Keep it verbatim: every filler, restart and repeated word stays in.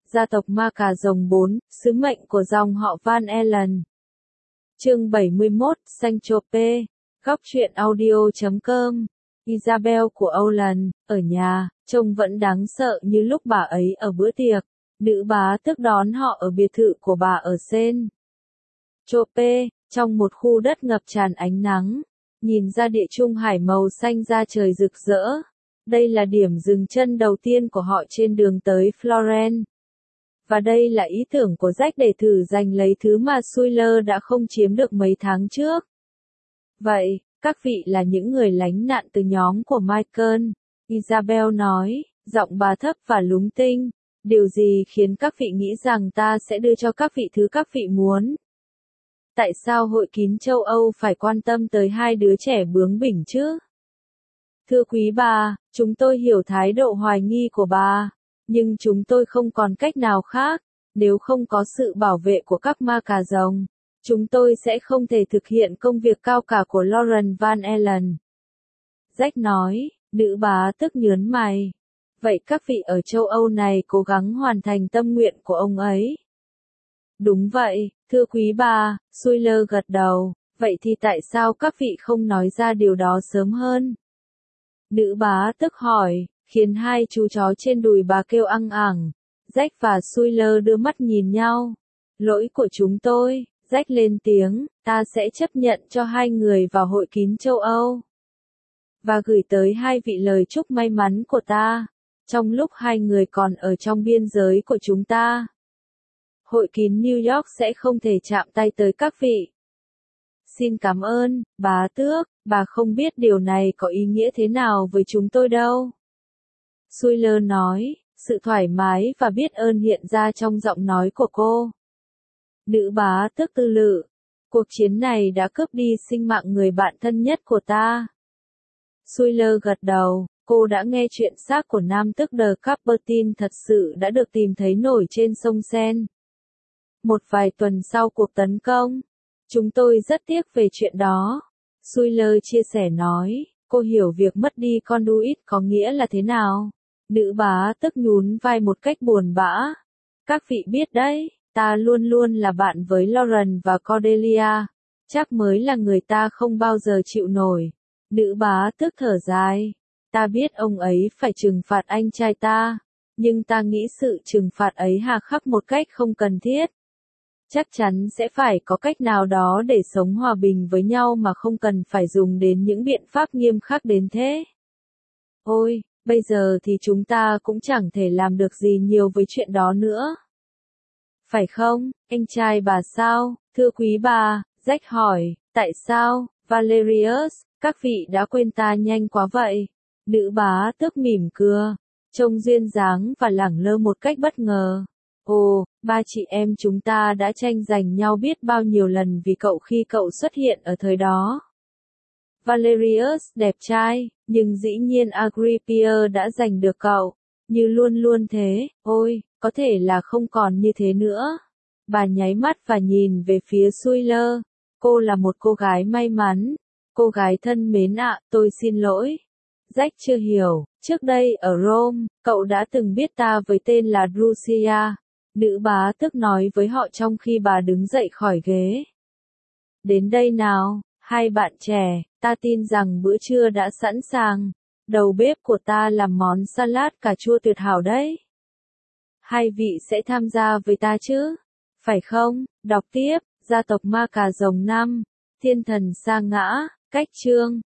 Gia tộc Ma Cà Rồng bốn, sứ mệnh của dòng họ Van Allen. Chương bảy mươi mốt, Saint-Tropez, góc truyện audio chấm com. Isabel của Oland, ở nhà, trông vẫn đáng sợ như lúc bà ấy ở bữa tiệc. Nữ bá tước đón họ ở biệt thự của bà ở Saint-Tropez, trong một khu đất ngập tràn ánh nắng. Nhìn ra địa trung hải màu xanh da trời rực rỡ. Đây là điểm dừng chân đầu tiên của họ trên đường tới Florence. Và đây là ý tưởng của Jack để thử giành lấy thứ mà Sawyer đã không chiếm được mấy tháng trước. Vậy, các vị là những người lánh nạn từ nhóm của Michael, Isabel nói, giọng bà thấp và lúng tinh. Điều gì khiến các vị nghĩ rằng ta sẽ đưa cho các vị thứ các vị muốn? Tại sao hội kín châu Âu phải quan tâm tới hai đứa trẻ bướng bỉnh chứ? Thưa quý bà, chúng tôi hiểu thái độ hoài nghi của bà, nhưng chúng tôi không còn cách nào khác. Nếu không có sự bảo vệ của các ma cà rồng, chúng tôi sẽ không thể thực hiện công việc cao cả của Lauren Van Allen. Jack nói, nữ bá tức nhớn mày. Vậy các vị ở châu Âu này cố gắng hoàn thành tâm nguyện của ông ấy. Đúng vậy, thưa quý bà, Sawyer gật đầu. Vậy thì tại sao các vị không nói ra điều đó sớm hơn? Nữ bá tức hỏi, khiến hai chú chó trên đùi bà kêu ăng ẳng. Jack và Sawyer đưa mắt nhìn nhau. Lỗi của chúng tôi, Jack lên tiếng, ta sẽ chấp nhận cho hai người vào hội kín châu Âu. Và gửi tới hai vị lời chúc may mắn của ta, trong lúc hai người còn ở trong biên giới của chúng ta. Hội kín New York sẽ không thể chạm tay tới các vị. Xin cảm ơn, bá tước, bà không biết điều này có ý nghĩa thế nào với chúng tôi đâu. Sawyer nói, sự thoải mái và biết ơn hiện ra trong giọng nói của cô. Nữ bá tước tư lự, cuộc chiến này đã cướp đi sinh mạng người bạn thân nhất của ta. Sawyer gật đầu, cô đã nghe chuyện xác của nam tước De Coubertin thật sự đã được tìm thấy nổi trên sông Seine. Một vài tuần sau cuộc tấn công, chúng tôi rất tiếc về chuyện đó. Sawyer chia sẻ nói, cô hiểu việc mất đi conduit có nghĩa là thế nào. Nữ bá tức nhún vai một cách buồn bã. Các vị biết đấy, ta luôn luôn là bạn với Lauren và Cordelia. Chắc mới là người ta không bao giờ chịu nổi. Nữ bá tức thở dài. Ta biết ông ấy phải trừng phạt anh trai ta. Nhưng ta nghĩ sự trừng phạt ấy hà khắc một cách không cần thiết. Chắc chắn sẽ phải có cách nào đó để sống hòa bình với nhau mà không cần phải dùng đến những biện pháp nghiêm khắc đến thế. Ôi, bây giờ thì chúng ta cũng chẳng thể làm được gì nhiều với chuyện đó nữa. Phải không, anh trai bà sao, thưa quý bà, Jack hỏi, tại sao, Valerius, các vị đã quên ta nhanh quá vậy? Nữ bá tước mỉm cười, trông duyên dáng và lẳng lơ một cách bất ngờ. Ồ, ba chị em chúng ta đã tranh giành nhau biết bao nhiêu lần vì cậu khi cậu xuất hiện ở thời đó. Valerius đẹp trai, nhưng dĩ nhiên Agrippa đã giành được cậu, như luôn luôn thế, ôi, có thể là không còn như thế nữa. Bà nháy mắt và nhìn về phía Sawyer, cô là một cô gái may mắn, cô gái thân mến ạ, tôi xin lỗi. Jack chưa hiểu, trước đây ở Rome, cậu đã từng biết ta với tên là Drusilla. Nữ bá tước nói với họ trong khi bà đứng dậy khỏi ghế. Đến đây nào, hai bạn trẻ, ta tin rằng bữa trưa đã sẵn sàng. Đầu bếp của ta làm món salad cà chua tuyệt hảo đấy. Hai vị sẽ tham gia với ta chứ? Phải không? Đọc tiếp, gia tộc Ma Cà Rồng năm, thiên thần sa ngã, cách chương.